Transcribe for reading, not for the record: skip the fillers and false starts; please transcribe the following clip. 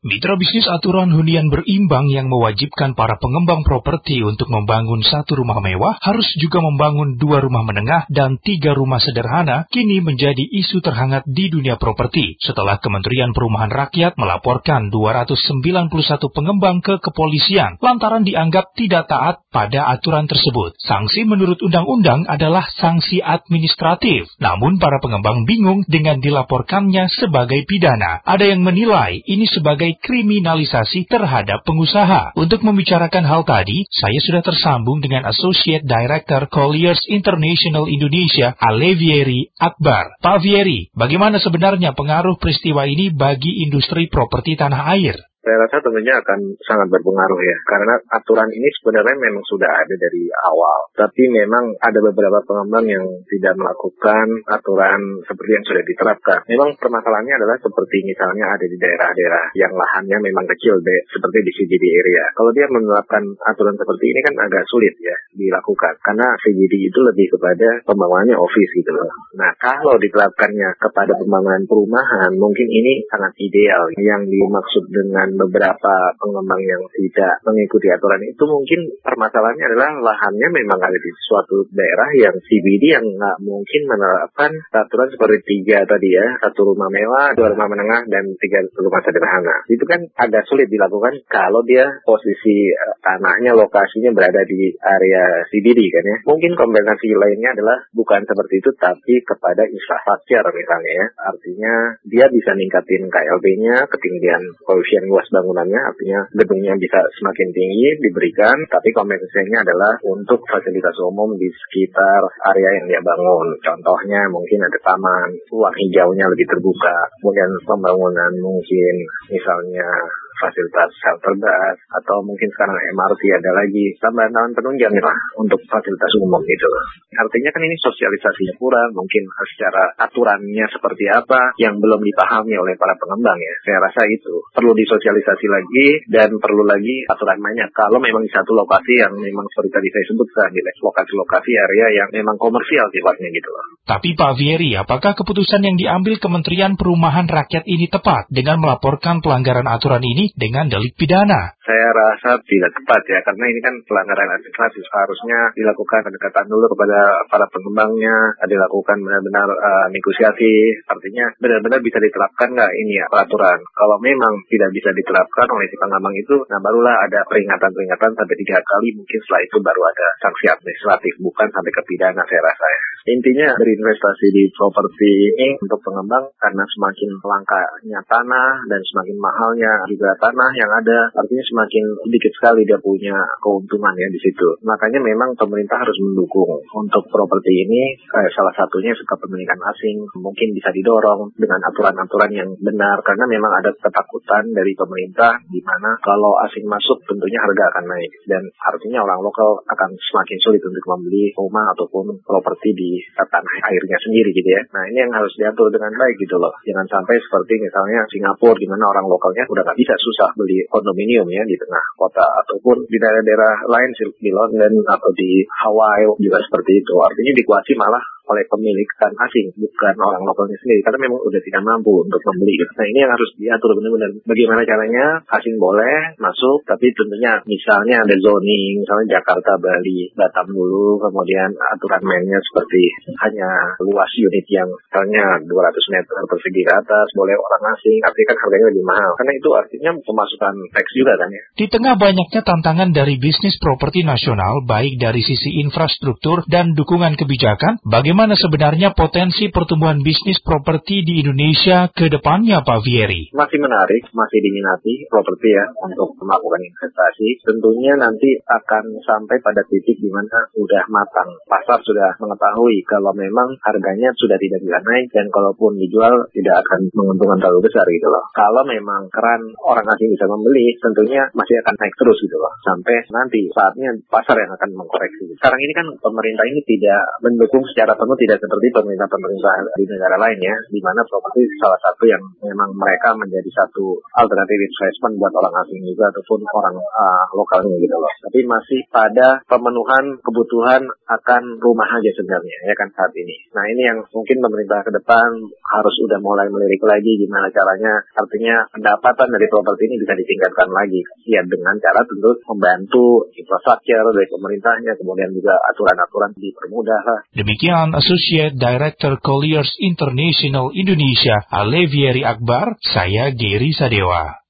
Mitra bisnis aturan hunian berimbang yang mewajibkan para pengembang properti untuk membangun 1 rumah mewah harus juga membangun 2 rumah menengah dan 3 rumah sederhana kini menjadi isu terhangat di dunia properti setelah Kementerian Perumahan Rakyat melaporkan 291 pengembang ke kepolisian lantaran dianggap tidak taat pada aturan tersebut. Sanksi menurut undang-undang adalah sanksi administratif, namun para pengembang bingung dengan dilaporkannya sebagai pidana. Ada yang menilai ini sebagai kriminalisasi terhadap pengusaha. Untuk membicarakan hal tadi, saya sudah tersambung dengan Associate Director Colliers International Indonesia, Alevieri Akbar. Pak Vieri, bagaimana sebenarnya pengaruh peristiwa ini bagi industri properti tanah air? Saya rasa tentunya akan sangat berpengaruh ya, karena aturan ini sebenarnya memang sudah ada dari awal. Tapi memang ada beberapa pengembang yang tidak melakukan aturan seperti yang sudah diterapkan. Memang permasalahannya adalah seperti misalnya ada di daerah-daerah yang lahannya memang kecil, seperti di CBD area. Kalau dia menerapkan aturan seperti ini kan agak sulit ya dilakukan, karena CBD itu lebih kepada pembangunannya office gitu loh. Nah, kalau diterapkannya kepada pembangunan perumahan, mungkin ini sangat ideal. Yang dimaksud dengan beberapa pengembang yang tidak mengikuti aturan itu mungkin permasalahannya adalah lahannya memang ada di suatu daerah yang CBD yang nggak mungkin menerapkan aturan seperti 3 tadi ya, 1 rumah mewah, 2 rumah menengah, dan 3 rumah sederhana. Itu kan agak sulit dilakukan kalau dia posisi tanahnya, lokasinya berada di area CBD kan ya. Mungkin kompensasi lainnya adalah bukan seperti itu tapi kepada infrastruktur misalnya ya. Artinya dia bisa ningkatin KLB-nya, ketinggian koefisien luas bangunannya, artinya gedungnya bisa semakin tinggi diberikan, tapi kompensasinya adalah untuk fasilitas umum di sekitar area yang dia bangun. Contohnya mungkin ada taman, ruang hijaunya lebih terbuka, kemudian pembangunan mungkin misalnya fasilitas shelter bus, atau mungkin sekarang MRT ada lagi tambahan penunjang lah untuk fasilitas umum gitu. Artinya kan ini sosialisasinya kurang, mungkin secara aturannya seperti apa yang belum dipahami oleh para pengembang ya. Saya rasa itu perlu disosialisasi lagi dan perlu lagi aturan banyak. Kalau memang di satu lokasi yang memang seperti tadi saya sebutkan, di lokasi-lokasi area yang memang komersial sifatnya gitu loh. Tapi Pak Vieri, apakah keputusan yang diambil Kementerian Perumahan Rakyat ini tepat dengan melaporkan pelanggaran aturan ini dengan delik pidana? Saya rasa tidak tepat ya, karena ini kan pelanggaran administratif. Harusnya dilakukan pendekatan dulu kepada para pengembangnya, dilakukan benar-benar negosiasi, artinya benar-benar bisa diterapkan nggak ini ya peraturan. Kalau memang tidak bisa diterapkan oleh si pengembang itu, nah barulah ada peringatan-peringatan sampai 3 kali, mungkin setelah itu baru ada sanksi administratif, bukan sampai ke pidana saya rasa ya. Intinya berinvestasi di properti ini untuk pengembang karena semakin langkanya tanah dan semakin mahalnya juga tanah yang ada, artinya semakin sedikit sekali dia punya keuntungan ya di situ. Makanya memang pemerintah harus mendukung untuk properti ini, salah satunya kepemilikan asing mungkin bisa didorong dengan aturan-aturan yang benar, karena memang ada ketakutan dari pemerintah di mana kalau asing masuk tentunya harga akan naik dan artinya orang lokal akan semakin sulit untuk membeli rumah ataupun properti di tanah airnya sendiri gitu ya. Nah, ini yang harus diatur dengan baik gitu loh. Jangan sampai seperti misalnya Singapura di mana orang lokalnya udah nggak bisa, susah beli kondominium ya di tengah kota, ataupun di daerah-daerah lain di London atau di Hawaii juga seperti itu. Artinya dikuasai malah oleh pemilikan asing, bukan orang lokalnya sendiri, karena memang udah tidak mampu untuk membeli. Nah, ini yang harus diatur benar-benar. Bagaimana caranya asing boleh masuk, tapi tentunya misalnya ada zoning, misalnya Jakarta, Bali, Batam dulu, kemudian aturan mainnya seperti hanya luas unit yang misalnya 200 meter persegi ke atas, boleh orang asing, artinya kan harganya lebih mahal. Karena itu artinya pemasukan teks juga kan ya. Di tengah banyaknya tantangan dari bisnis properti nasional, baik dari sisi infrastruktur dan dukungan kebijakan, bagaimana sebenarnya potensi pertumbuhan bisnis properti di Indonesia ke depannya, Pak Vieri? Masih menarik, masih diminati properti ya untuk melakukan investasi. Tentunya nanti akan sampai pada titik di mana sudah matang. Pasar sudah mengetahui kalau memang harganya sudah tidak bisa naik dan kalaupun dijual tidak akan menguntungkan terlalu besar gitu loh. Kalau memang keran orang asing bisa membeli, tentunya masih akan naik terus gitu loh. Sampai nanti saatnya pasar yang akan mengkoreksi. Sekarang ini kan pemerintah ini tidak mendukung secara Namun tidak seperti pemerintah-pemerintah di negara lain ya, di mana properti salah satu yang memang mereka menjadi satu alternatif investment buat orang asing juga ataupun orang lokalnya gitu loh. Tapi masih pada pemenuhan kebutuhan akan rumah aja sebenarnya ya kan saat ini. Nah ini yang mungkin pemerintah ke depan harus udah mulai melirik lagi gimana caranya, artinya pendapatan dari properti ini bisa ditingkatkan lagi ya dengan cara tentu membantu infrastruktur dari pemerintahnya, kemudian juga aturan-aturan dipermudah lah. Demikian Associate Director Colliers International Indonesia, Alevieri Akbar, saya Geri Sadewa.